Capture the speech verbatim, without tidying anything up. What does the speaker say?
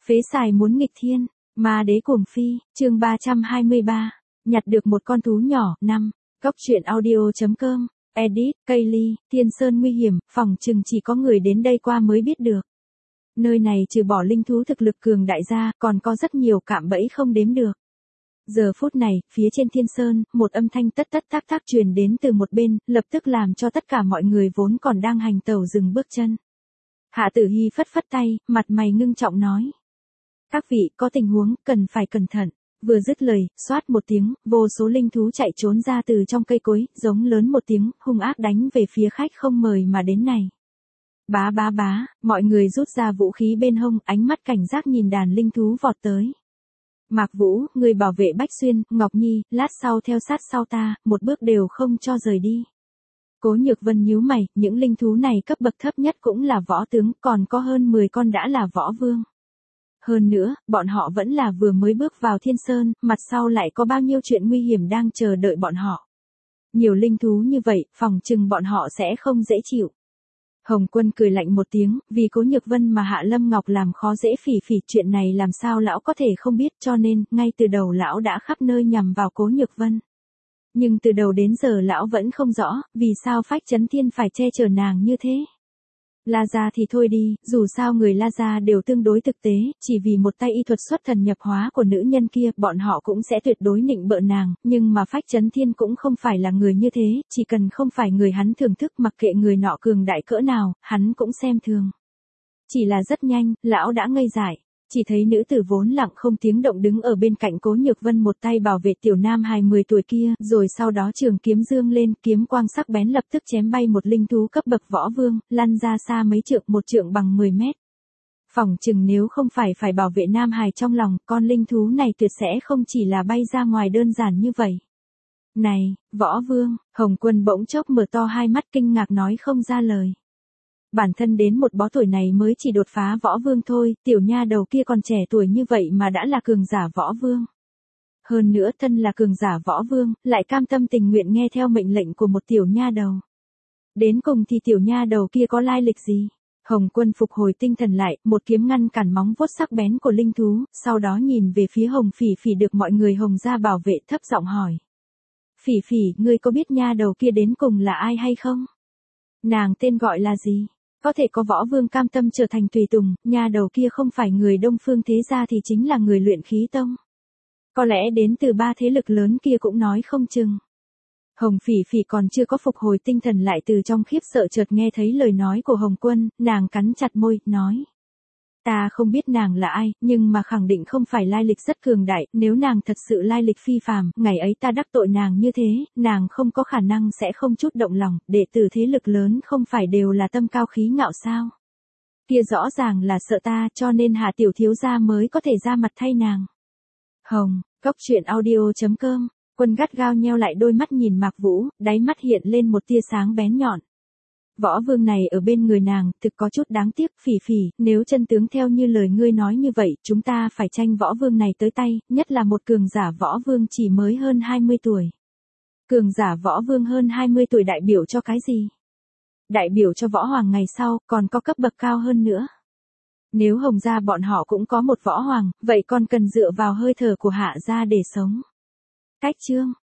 Phế xài muốn nghịch thiên, ma đế cuồng phi, chương ba trăm hai mươi ba, nhặt được một con thú nhỏ, năm, góc truyện audio.com, edit, Kaylee, Thiên Sơn nguy hiểm, phòng chừng chỉ có người đến đây qua mới biết được. Nơi này trừ bỏ linh thú thực lực cường đại ra, còn có rất nhiều cạm bẫy không đếm được. Giờ phút này, phía trên Thiên Sơn, một âm thanh tất tất tác tác truyền đến từ một bên, lập tức làm cho tất cả mọi người vốn còn đang hành tẩu dừng bước chân. Hạ Tử Hy phất phất tay, mặt mày ngưng trọng nói. Các vị, có tình huống, cần phải cẩn thận. Vừa dứt lời, xoát một tiếng, vô số linh thú chạy trốn ra từ trong cây cối, giống lớn một tiếng, hung ác đánh về phía khách không mời mà đến này. Bá bá bá, mọi người rút ra vũ khí bên hông, ánh mắt cảnh giác nhìn đàn linh thú vọt tới. Mạc Vũ, người bảo vệ Bách Xuyên, Ngọc Nhi, lát sau theo sát sau ta, một bước đều không cho rời đi. Cố Nhược Vân nhíu mày, những linh thú này cấp bậc thấp nhất cũng là võ tướng, còn có hơn mười con đã là võ vương. Hơn nữa, bọn họ vẫn là vừa mới bước vào Thiên Sơn, mặt sau lại có bao nhiêu chuyện nguy hiểm đang chờ đợi bọn họ. Nhiều linh thú như vậy, phòng chừng bọn họ sẽ không dễ chịu. Hồng Quân cười lạnh một tiếng, vì Cố Nhược Vân mà Hạ Lâm Ngọc làm khó dễ Phỉ Phỉ, chuyện này làm sao lão có thể không biết, cho nên, ngay từ đầu lão đã khắp nơi nhằm vào Cố Nhược Vân. Nhưng từ đầu đến giờ lão vẫn không rõ, vì sao Phách Chấn Thiên phải che chở nàng như thế. La Gia thì thôi đi, dù sao người La Gia đều tương đối thực tế, chỉ vì một tay y thuật xuất thần nhập hóa của nữ nhân kia, bọn họ cũng sẽ tuyệt đối nịnh bợ nàng, nhưng mà Phách Chấn Thiên cũng không phải là người như thế, chỉ cần không phải người hắn thưởng thức, mặc kệ người nọ cường đại cỡ nào, hắn cũng xem thường. Chỉ là rất nhanh, lão đã ngây dại. Chỉ thấy nữ tử vốn lặng không tiếng động đứng ở bên cạnh Cố Nhược Vân, một tay bảo vệ tiểu nam hài mười tuổi kia, rồi sau đó trường kiếm dương lên, kiếm quang sắc bén lập tức chém bay một linh thú cấp bậc võ vương, lăn ra xa mấy trượng, một trượng bằng mười mét. Phỏng chừng nếu không phải phải bảo vệ nam hài trong lòng, con linh thú này tuyệt sẽ không chỉ là bay ra ngoài đơn giản như vậy. Này, võ vương, Hồng Quân bỗng chốc mở to hai mắt kinh ngạc nói không ra lời. Bản thân đến một bó tuổi này mới chỉ đột phá võ vương thôi, tiểu nha đầu kia còn trẻ tuổi như vậy mà đã là cường giả võ vương. Hơn nữa thân là cường giả võ vương, lại cam tâm tình nguyện nghe theo mệnh lệnh của một tiểu nha đầu. Đến cùng thì tiểu nha đầu kia có lai lịch gì? Hồng Quân phục hồi tinh thần lại, một kiếm ngăn cản móng vuốt sắc bén của linh thú, sau đó nhìn về phía Hồng Phỉ Phỉ được mọi người Hồng gia bảo vệ, thấp giọng hỏi. Phỉ Phỉ, ngươi có biết nha đầu kia đến cùng là ai hay không? Nàng tên gọi là gì? Có thể có võ vương cam tâm trở thành tùy tùng, nha đầu kia không phải người Đông Phương thế gia thì chính là người Luyện Khí Tông. Có lẽ đến từ ba thế lực lớn kia cũng nói không chừng. Hồng Phỉ Phỉ còn chưa có phục hồi tinh thần lại, từ trong khiếp sợ chợt nghe thấy lời nói của Hồng Quân, nàng cắn chặt môi, nói. Ta không biết nàng là ai, nhưng mà khẳng định không phải lai lịch rất cường đại, nếu nàng thật sự lai lịch phi phàm, ngày ấy ta đắc tội nàng như thế, nàng không có khả năng sẽ không chút động lòng, đệ tử thế lực lớn không phải đều là tâm cao khí ngạo sao. Kia rõ ràng là sợ ta, cho nên Hạ tiểu thiếu gia mới có thể ra mặt thay nàng. Hồng, góc truyện audio.com, Quân gắt gao nheo lại đôi mắt nhìn Mạc Vũ, đáy mắt hiện lên một tia sáng bén nhọn. Võ vương này ở bên người nàng, thực có chút đáng tiếc. Phỉ Phỉ, nếu chân tướng theo như lời ngươi nói như vậy, chúng ta phải tranh võ vương này tới tay, nhất là một cường giả võ vương chỉ mới hơn hai mươi tuổi. Cường giả võ vương hơn hai mươi tuổi đại biểu cho cái gì? Đại biểu cho võ hoàng ngày sau, còn có cấp bậc cao hơn nữa. Nếu Hồng gia bọn họ cũng có một võ hoàng, vậy còn cần dựa vào hơi thở của Hạ gia để sống. Cách chương,